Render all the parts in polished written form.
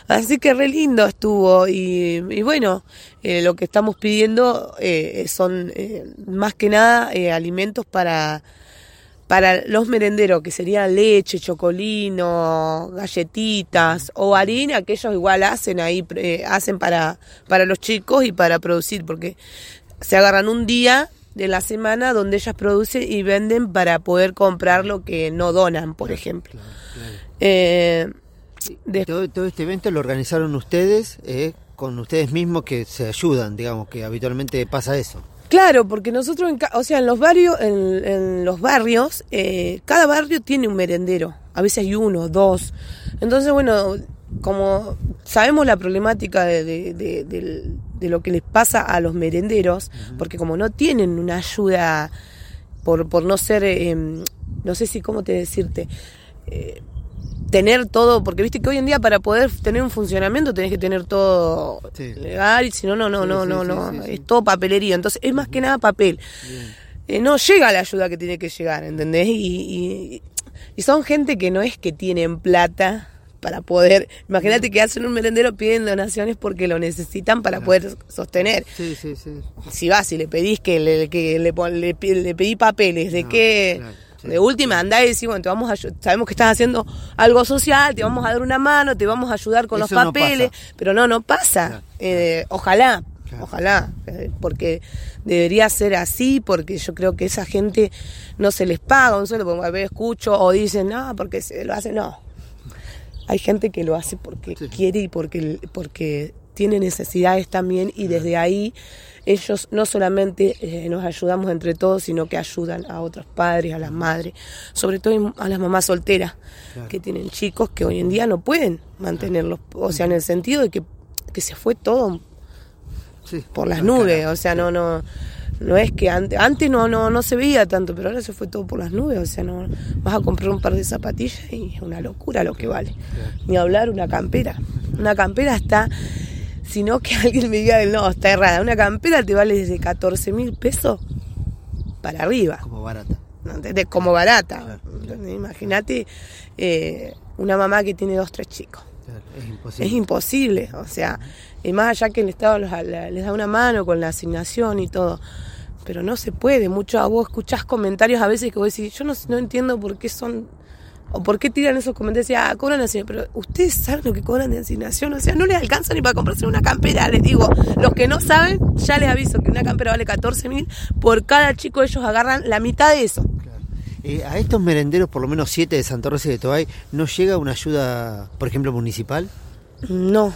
Así que re lindo estuvo y bueno, lo que estamos pidiendo son más que nada alimentos para los merenderos, que serían leche, chocolino, galletitas o harina, que ellos igual hacen ahí, hacen para los chicos y para producir, porque se agarran un día de la semana donde ellas producen y venden para poder comprar lo que no donan, por ejemplo. Claro. Todo este evento lo organizaron ustedes, con ustedes mismos que se ayudan, digamos, que habitualmente pasa eso. Claro, porque nosotros, en los barrios, cada barrio tiene un merendero. A veces hay 1, 2. Entonces, bueno, como sabemos la problemática de lo que les pasa a los merenderos, porque como no tienen una ayuda por no ser, no sé si cómo te decirte, tener todo, porque viste que hoy en día para poder tener un funcionamiento tenés que tener todo legal, y si no, es todo papelería, entonces es más que nada papel. No llega la ayuda que tiene que llegar, ¿entendés? Y son gente que no es que tienen plata para poder, imagínate que hacen un merendero, piden donaciones porque lo necesitan para poder sostener. Si vas y le pedís que le pedí papeles de que de última andá y decís, bueno, te vamos a sabemos que estás haciendo algo social, te vamos a dar una mano, te vamos a ayudar con los papeles, pero no pasa. Ojalá, porque debería ser así, porque yo creo que esa gente no se les paga un sueldo, porque a veces escucho o dicen, no, porque se lo hacen, no. Hay gente que lo hace porque quiere y porque tiene necesidades también, y desde ahí ellos no solamente nos ayudamos entre todos, sino que ayudan a otros padres, a las madres, sobre todo a las mamás solteras, que tienen chicos que hoy en día no pueden mantenerlos, o sea, en el sentido de que se fue todo por las nubes, o sea, no es que antes no se veía tanto, pero ahora se fue todo por las nubes, o sea, no vas a comprar un par de zapatillas y es una locura lo que vale. Ni hablar una campera está, sino que alguien me diga, no, está errada, una campera te vale desde 14.000 pesos para arriba. Como barata. ¿Entendés? Como barata. Claro. Imagínate una mamá que tiene 2, 3 chicos. Claro, es imposible, o sea, más allá que el Estado les da una mano con la asignación y todo, pero no se puede. Vos escuchás comentarios a veces que vos decís, yo no entiendo por qué o por qué tiran esos comentarios, cobran asignación, pero ustedes saben lo que cobran de asignación, o sea, no les alcanza ni para comprarse una campera, les digo, los que no saben, ya les aviso que una campera vale 14.000, por cada chico ellos agarran la mitad de eso. A estos merenderos, por lo menos 7 de Santa Rosa y de Tobay, ¿no llega una ayuda, por ejemplo, municipal? No,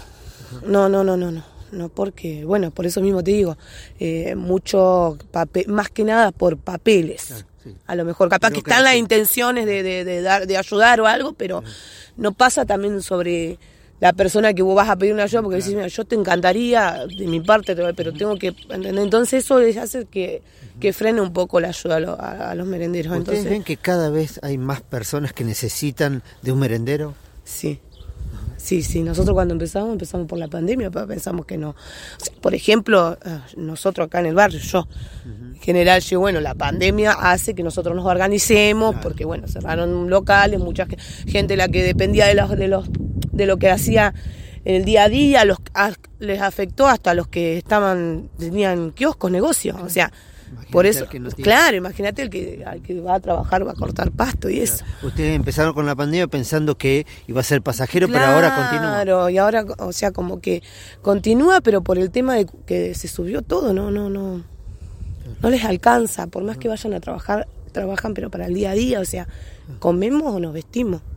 porque, bueno, por eso mismo te digo, mucho papel, más que nada por papeles. Claro, sí. A lo mejor capaz que están las intenciones de ayudar o algo, pero no pasa también sobre la persona que vos vas a pedir una ayuda, porque decís, mira, yo te encantaría, de mi parte, pero tengo que, ¿entendés? Entonces eso les hace que frene un poco la ayuda a los merenderos. ¿Ustedes entonces ven que cada vez hay más personas que necesitan de un merendero? Sí, nosotros cuando empezamos por la pandemia, pero pensamos que no. O sea, por ejemplo, nosotros acá en el barrio, yo, en general, la pandemia hace que nosotros nos organicemos, porque bueno, cerraron locales, mucha gente la que dependía de lo que hacía en el día a día, les afectó hasta los que tenían kioscos, negocios, o sea, por eso, claro, imagínate al que va a trabajar, va a cortar pasto y eso. Ustedes empezaron con la pandemia pensando que iba a ser pasajero, pero ahora continúa. Claro, y ahora, o sea, como que continúa, pero por el tema de que se subió todo, no les alcanza, por más que vayan a trabajar, trabajan pero para el día a día, o sea, comemos o nos vestimos.